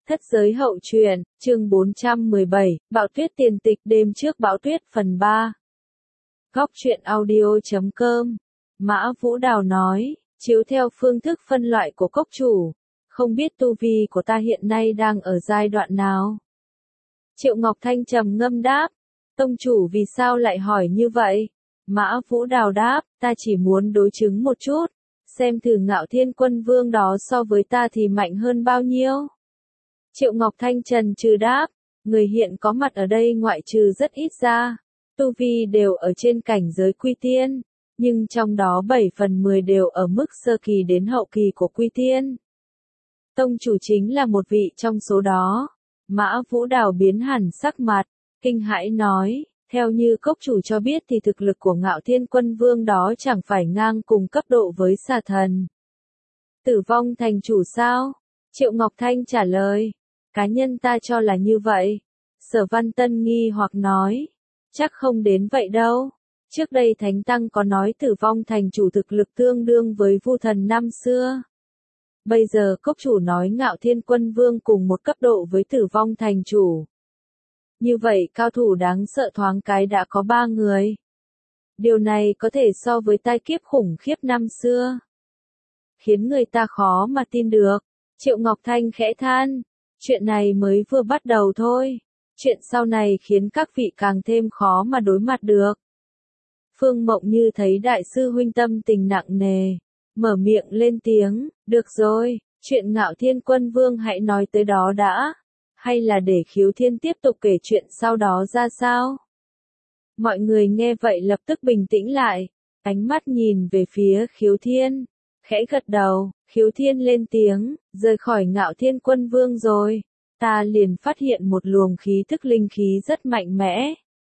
Thất giới hậu truyện, chương 417, Bão tuyết tiền tịch đêm trước bão tuyết phần 3. Góc truyện audio.com. Mã Vũ Đào nói, chiếu theo phương thức phân loại của cốc chủ, không biết tu vi của ta hiện nay đang ở giai đoạn nào. Triệu Ngọc Thanh trầm ngâm đáp, tông chủ vì sao lại hỏi như vậy? Mã Vũ Đào đáp, ta chỉ muốn đối chứng một chút, xem thử Ngạo Thiên Quân Vương đó so với ta thì mạnh hơn bao nhiêu. Triệu Ngọc Thanh trần trừ đáp, người hiện có mặt ở đây ngoại trừ rất ít ra, tu vi đều ở trên cảnh giới quy tiên, nhưng trong đó 7/10 đều ở mức sơ kỳ đến hậu kỳ của quy tiên. Tông chủ chính là một vị trong số đó. Mã Vũ Đào biến hẳn sắc mặt, kinh hãi nói, theo như cốc chủ cho biết thì thực lực của Ngạo Thiên Quân Vương đó chẳng phải ngang cùng cấp độ với xà thần. Tử vong thành chủ sao? Triệu Ngọc Thanh trả lời, cá nhân ta cho là như vậy. Sở Văn Tân nghi hoặc nói, chắc không đến vậy đâu. Trước đây Thánh Tăng có nói tử vong thành chủ thực lực tương đương với Vu Thần năm xưa. Bây giờ cốc chủ nói Ngạo Thiên Quân Vương cùng một cấp độ với tử vong thành chủ. Như vậy cao thủ đáng sợ thoáng cái đã có 3 người. Điều này có thể so với tai kiếp khủng khiếp năm xưa. Khiến người ta khó mà tin được. Triệu Ngọc Thanh khẽ than, chuyện này mới vừa bắt đầu thôi. Chuyện sau này khiến các vị càng thêm khó mà đối mặt được. Phương Mộng Như thấy đại sư huynh tâm tình nặng nề, mở miệng lên tiếng, được rồi, chuyện Ngạo Thiên Quân Vương hãy nói tới đó đã, hay là để Khiếu Thiên tiếp tục kể chuyện sau đó ra sao? Mọi người nghe vậy lập tức bình tĩnh lại, ánh mắt nhìn về phía Khiếu Thiên, khẽ gật đầu, Khiếu Thiên lên tiếng, rời khỏi Ngạo Thiên Quân Vương rồi, ta liền phát hiện một luồng khí tức linh khí rất mạnh mẽ.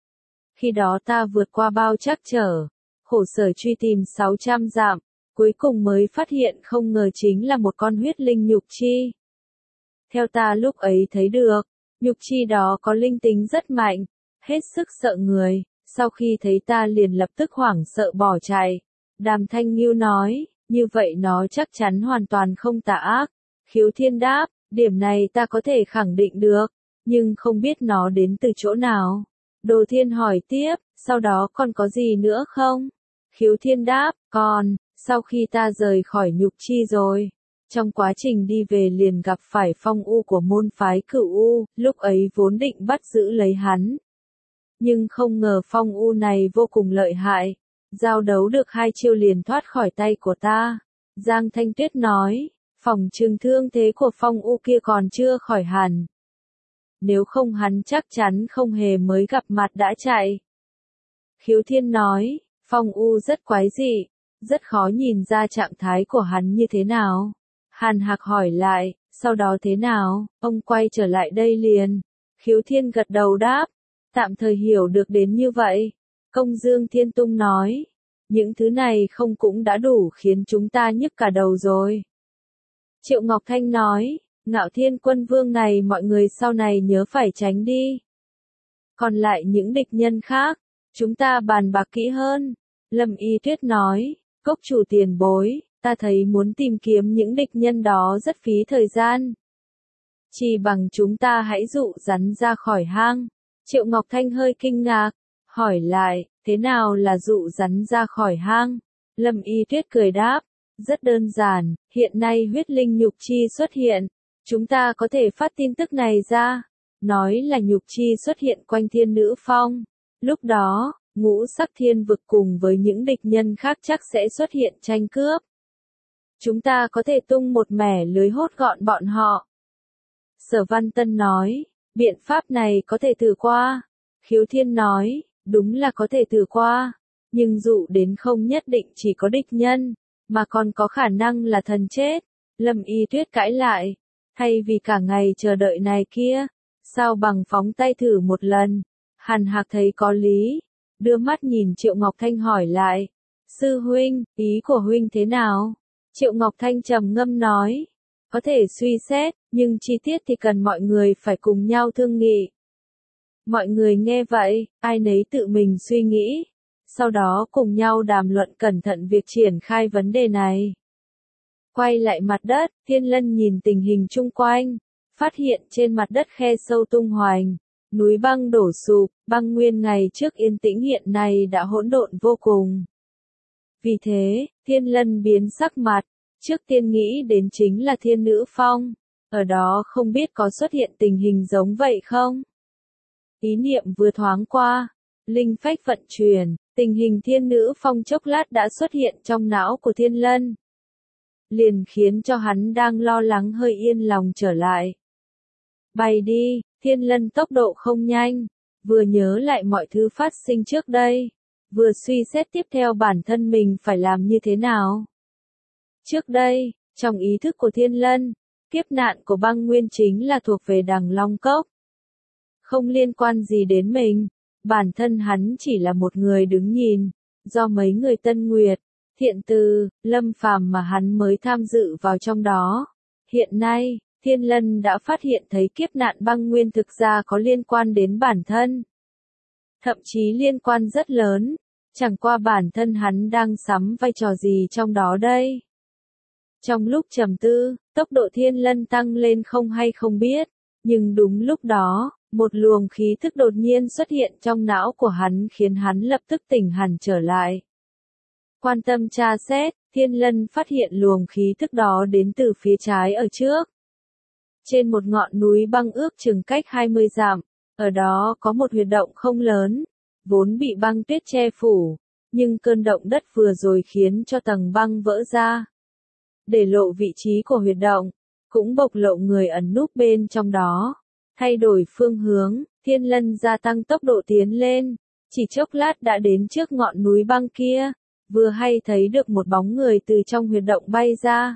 Khi đó ta vượt qua bao trắc trở, khổ sở truy tìm 600 dặm, cuối cùng mới phát hiện không ngờ chính là một con huyết linh nhục chi. Theo ta lúc ấy thấy được, nhục chi đó có linh tính rất mạnh, hết sức sợ người, sau khi thấy ta liền lập tức hoảng sợ bỏ chạy. Đàm Thanh Ngưu nói, như vậy nó chắc chắn hoàn toàn không tà ác. Khiếu Thiên đáp, điểm này ta có thể khẳng định được, nhưng không biết nó đến từ chỗ nào. Đồ Thiên hỏi tiếp, sau đó còn có gì nữa không? Khiếu Thiên đáp, còn, sau khi ta rời khỏi nhục chi rồi, trong quá trình đi về liền gặp phải Phong U của môn phái Cửu U, lúc ấy vốn định bắt giữ lấy hắn. Nhưng không ngờ Phong U này vô cùng lợi hại, giao đấu được 2 chiêu liền thoát khỏi tay của ta. Giang Thanh Tuyết nói, phòng trường thương thế của Phong U kia còn chưa khỏi hẳn. Nếu không hắn chắc chắn không hề mới gặp mặt đã chạy. Khiếu Thiên nói, Phong U rất quái dị, rất khó nhìn ra trạng thái của hắn như thế nào. Hàn Hạc hỏi lại, sau đó thế nào, ông quay trở lại đây liền. Khiếu Thiên gật đầu đáp, tạm thời hiểu được đến như vậy. Công Dương Thiên Tung nói, những thứ này không cũng đã đủ khiến chúng ta nhức cả đầu rồi. Triệu Ngọc Thanh nói, Ngạo Thiên Quân Vương này mọi người sau này nhớ phải tránh đi. Còn lại những địch nhân khác, chúng ta bàn bạc kỹ hơn. Lâm Y Tuyết nói, cốc chủ tiền bối, ta thấy muốn tìm kiếm những địch nhân đó rất phí thời gian. Chỉ bằng chúng ta hãy dụ rắn ra khỏi hang. Triệu Ngọc Thanh hơi kinh ngạc, hỏi lại, thế nào là dụ rắn ra khỏi hang? Lâm Y Tuyết cười đáp, rất đơn giản, hiện nay huyết linh nhục chi xuất hiện. Chúng ta có thể phát tin tức này ra, nói là nhục chi xuất hiện quanh Thiên Nữ Phong. Lúc đó, ngũ sắc thiên vực cùng với những địch nhân khác chắc sẽ xuất hiện tranh cướp. Chúng ta có thể tung một mẻ lưới hốt gọn bọn họ. Sở Văn Tân nói, biện pháp này có thể thử qua. Khiếu Thiên nói, đúng là có thể thử qua, nhưng dụ đến không nhất định chỉ có địch nhân, mà còn có khả năng là thần chết. Lâm Y Tuyết cãi lại, thay vì cả ngày chờ đợi này kia, sao bằng phóng tay thử một lần. Hàn Hạc thấy có lý, đưa mắt nhìn Triệu Ngọc Thanh hỏi lại, sư huynh, ý của huynh thế nào? Triệu Ngọc Thanh trầm ngâm nói, có thể suy xét, nhưng chi tiết thì cần mọi người phải cùng nhau thương nghị. Mọi người nghe vậy, ai nấy tự mình suy nghĩ, sau đó cùng nhau đàm luận cẩn thận việc triển khai vấn đề này. Quay lại mặt đất, Thiên Lân nhìn tình hình chung quanh, phát hiện trên mặt đất khe sâu tung hoành, núi băng đổ sụp, băng nguyên ngày trước yên tĩnh hiện nay đã hỗn độn vô cùng. Vì thế, Thiên Lân biến sắc mặt, trước tiên nghĩ đến chính là Thiên Nữ Phong, ở đó không biết có xuất hiện tình hình giống vậy không? Ý niệm vừa thoáng qua, linh phách vận chuyển, tình hình Thiên Nữ Phong chốc lát đã xuất hiện trong não của Thiên Lân. Liền khiến cho hắn đang lo lắng hơi yên lòng trở lại. Bay đi, Thiên Lân tốc độ không nhanh, vừa nhớ lại mọi thứ phát sinh trước đây, vừa suy xét tiếp theo bản thân mình phải làm như thế nào. Trước đây, trong ý thức của Thiên Lân, kiếp nạn của băng nguyên chính là thuộc về Đằng Long Cốc. Không liên quan gì đến mình, bản thân hắn chỉ là một người đứng nhìn, do mấy người Tân Nguyệt, Thiện Từ, Lâm Phàm mà hắn mới tham dự vào trong đó. Hiện nay, Thiên Lân đã phát hiện thấy kiếp nạn băng nguyên thực ra có liên quan đến bản thân. Thậm chí liên quan rất lớn, chẳng qua bản thân hắn đang sắm vai trò gì trong đó đây. Trong lúc trầm tư, tốc độ Thiên Lân tăng lên không hay không biết, nhưng đúng lúc đó, một luồng khí thức đột nhiên xuất hiện trong não của hắn khiến hắn lập tức tỉnh hẳn trở lại. Quan tâm tra xét, Thiên Lân phát hiện luồng khí thức đó đến từ phía trái ở trước. Trên một ngọn núi băng ước chừng cách 20 dặm, ở đó có một huyệt động không lớn, vốn bị băng tuyết che phủ, nhưng cơn động đất vừa rồi khiến cho tầng băng vỡ ra. Để lộ vị trí của huyệt động, cũng bộc lộ người ẩn núp bên trong đó. Thay đổi phương hướng, Thiên Lân gia tăng tốc độ tiến lên, chỉ chốc lát đã đến trước ngọn núi băng kia, vừa hay thấy được một bóng người từ trong huyệt động bay ra.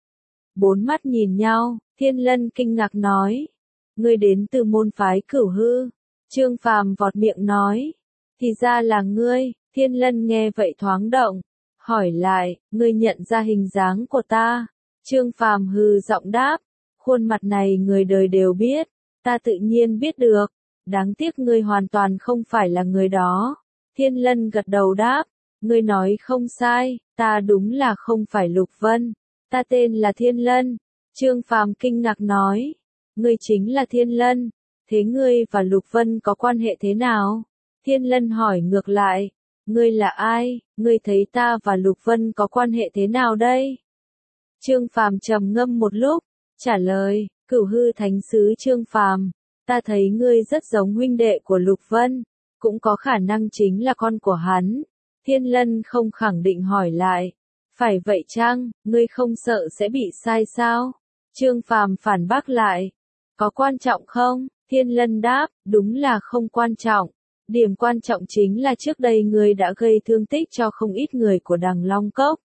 Bốn mắt nhìn nhau, Thiên Lân kinh ngạc nói, ngươi đến từ môn phái Cửu Hư. Trương Phàm vọt miệng nói, thì ra là ngươi. Thiên Lân nghe vậy thoáng động, hỏi lại, ngươi nhận ra hình dáng của ta? Trương Phàm hừ giọng đáp, khuôn mặt này người đời đều biết, ta tự nhiên biết được, đáng tiếc ngươi hoàn toàn không phải là người đó. Thiên Lân gật đầu đáp, ngươi nói không sai, ta đúng là không phải Lục Vân, ta tên là Thiên Lân. Trương Phàm kinh ngạc nói, ngươi chính là Thiên Lân, thế ngươi và Lục Vân có quan hệ thế nào? Thiên Lân hỏi ngược lại, ngươi là ai, ngươi thấy ta và Lục Vân có quan hệ thế nào đây? Trương Phàm trầm ngâm một lúc, trả lời, Cửu Hư Thánh Sứ Trương Phàm, ta thấy ngươi rất giống huynh đệ của Lục Vân, cũng có khả năng chính là con của hắn. Thiên Lân không khẳng định hỏi lại, phải vậy chăng, ngươi không sợ sẽ bị sai sao? Trương Phàm phản bác lại, có quan trọng không? Thiên Lân đáp, đúng là không quan trọng. Điểm quan trọng chính là trước đây ngươi đã gây thương tích cho không ít người của Đằng Long Cốc.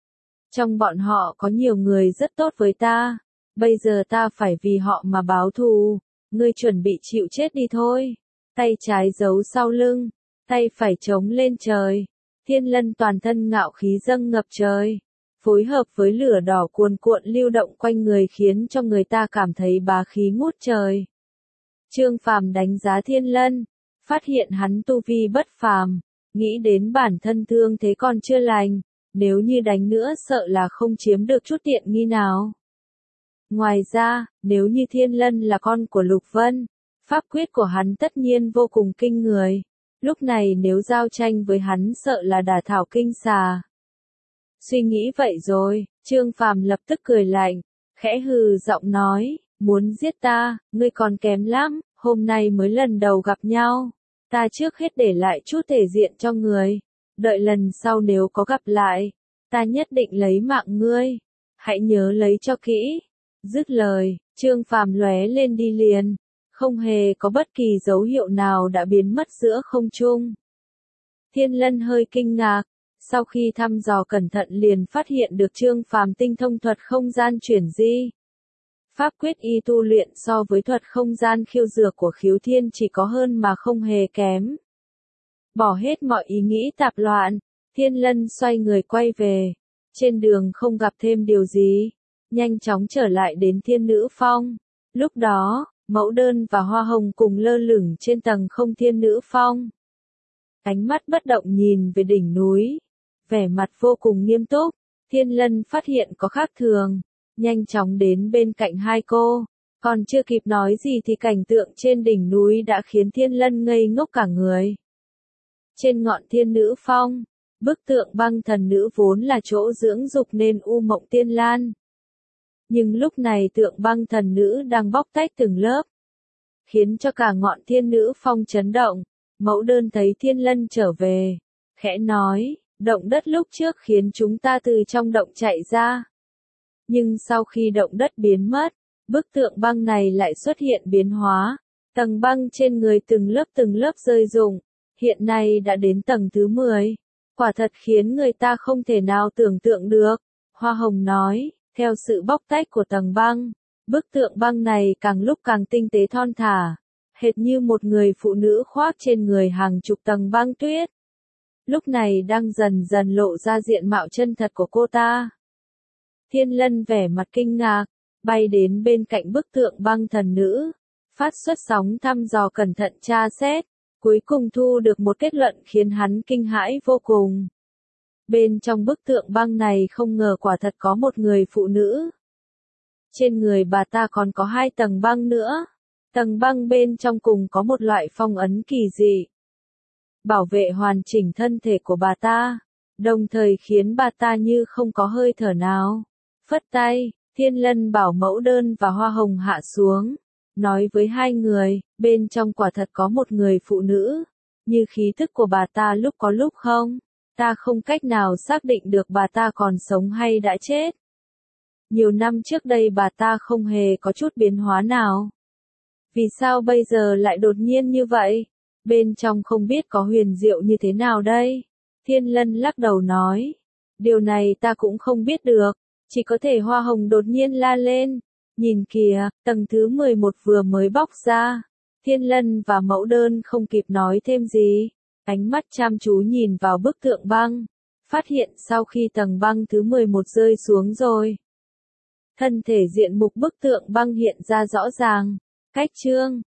Trong bọn họ có nhiều người rất tốt với ta, bây giờ ta phải vì họ mà báo thù, ngươi chuẩn bị chịu chết đi thôi. Tay trái giấu sau lưng, tay phải chống lên trời. Thiên Lân toàn thân ngạo khí dâng ngập trời, phối hợp với lửa đỏ cuồn cuộn lưu động quanh người khiến cho người ta cảm thấy bá khí ngút trời. Trương Phàm đánh giá Thiên Lân, phát hiện hắn tu vi bất phàm, nghĩ đến bản thân thương thế còn chưa lành, nếu như đánh nữa sợ là không chiếm được chút tiện nghi nào. Ngoài ra, nếu như Thiên Lân là con của Lục Vân, pháp quyết của hắn tất nhiên vô cùng kinh người, lúc này nếu giao tranh với hắn sợ là đả thảo kinh xà. Suy nghĩ vậy rồi, Trương Phàm lập tức cười lạnh, khẽ hừ giọng nói, muốn giết ta, ngươi còn kém lắm, hôm nay mới lần đầu gặp nhau, ta trước hết để lại chút thể diện cho người, đợi lần sau nếu có gặp lại, ta nhất định lấy mạng ngươi, hãy nhớ lấy cho kỹ. Dứt lời, Trương Phàm lóe lên đi liền, không hề có bất kỳ dấu hiệu nào đã biến mất giữa không trung. Thiên Lân hơi kinh ngạc, sau khi thăm dò cẩn thận liền phát hiện được Trương Phàm tinh thông thuật không gian chuyển di. Pháp quyết y tu luyện so với thuật không gian khiêu dược của Khiếu Thiên chỉ có hơn mà không hề kém. Bỏ hết mọi ý nghĩ tạp loạn, Thiên Lân xoay người quay về, trên đường không gặp thêm điều gì, nhanh chóng trở lại đến Thiên Nữ Phong. Lúc đó, Mẫu Đơn và Hoa Hồng cùng lơ lửng trên tầng không Thiên Nữ Phong. Ánh mắt bất động nhìn về đỉnh núi, vẻ mặt vô cùng nghiêm túc. Thiên Lân phát hiện có khác thường, nhanh chóng đến bên cạnh hai cô, Còn chưa kịp nói gì thì cảnh tượng trên đỉnh núi đã khiến Thiên Lân ngây ngốc cả người. Trên ngọn Thiên Nữ Phong, bức tượng băng thần nữ vốn là chỗ dưỡng dục nên U Mộng Tiên Lan. Nhưng lúc này tượng băng thần nữ đang bóc tách từng lớp, khiến cho cả ngọn Thiên Nữ Phong chấn động. Mẫu đơn thấy Thiên Lân trở về, khẽ nói, động đất lúc trước khiến chúng ta từ trong động chạy ra. Nhưng sau khi động đất biến mất, bức tượng băng này lại xuất hiện biến hóa. Tầng băng trên người từng lớp rơi rụng, hiện nay đã đến tầng thứ 10. Quả thật khiến người ta không thể nào tưởng tượng được. Hoa Hồng nói, theo sự bóc tách của tầng băng, bức tượng băng này càng lúc càng tinh tế thon thả, hệt như một người phụ nữ khoác trên người hàng chục tầng băng tuyết. Lúc này đang dần dần lộ ra diện mạo chân thật của cô ta. Thiên Lân vẻ mặt kinh ngạc, bay đến bên cạnh bức tượng băng thần nữ, phát xuất sóng thăm dò cẩn thận tra xét, cuối cùng thu được một kết luận khiến hắn kinh hãi vô cùng. Bên trong bức tượng băng này không ngờ quả thật có một người phụ nữ. Trên người bà ta còn có 2 tầng băng nữa. Tầng băng bên trong cùng có một loại phong ấn kỳ dị, bảo vệ hoàn chỉnh thân thể của bà ta, đồng thời khiến bà ta như không có hơi thở nào. Phất tay, Thiên Lân bảo Mẫu Đơn và Hoa Hồng hạ xuống, nói với 2 người, bên trong quả thật có một người phụ nữ, như khí thức của bà ta lúc có lúc không, ta không cách nào xác định được bà ta còn sống hay đã chết. Nhiều năm trước đây bà ta không hề có chút biến hóa nào. Vì sao bây giờ lại đột nhiên như vậy? Bên trong không biết có huyền diệu như thế nào đây? Thiên Lân lắc đầu nói, điều này ta cũng không biết được, chỉ có thể Hoa Hồng đột nhiên la lên, nhìn kìa, tầng thứ 11 vừa mới bóc ra. Thiên Lân và Mẫu Đơn không kịp nói thêm gì, ánh mắt chăm chú nhìn vào bức tượng băng, phát hiện sau khi tầng băng thứ 11 rơi xuống rồi, thân thể diện mục bức tượng băng hiện ra rõ ràng. Cách chương